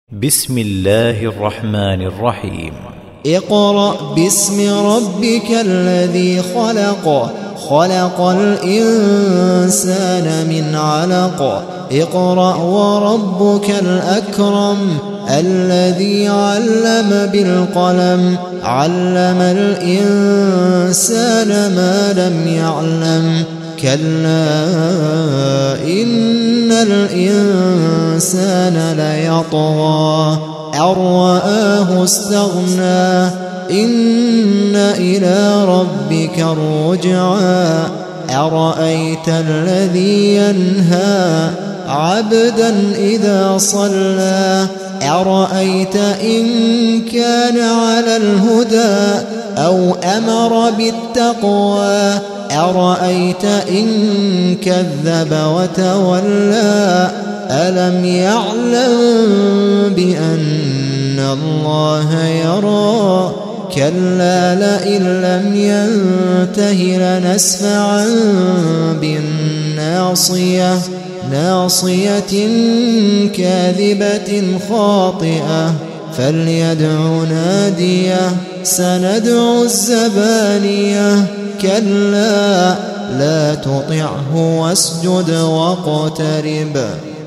بسم الله الرحمن الرحيم. اقرأ باسم ربك الذي خلق، خلق الإنسان من علق. اقرأ وربك الأكرم الذي علم بالقلم، علم الإنسان ما لم يعلم. كلا إن الإنسان ليطغى أن رآه استغنى. إن إلى ربك الرجعى. أرأيت الذي ينهى عبدا إذا صلى. أرأيت إن كان على الهدى أو أمر بالتقوى. أرأيت إن كذب وتولى. ألم يعلم بأن الله يرى. كلا لئن لم ينته لنسفعا بالناصية، ناصية كاذبة خاطئة. فليدع ناديه سندع الزبانية. كلا لا تطعه واسجد واقترب.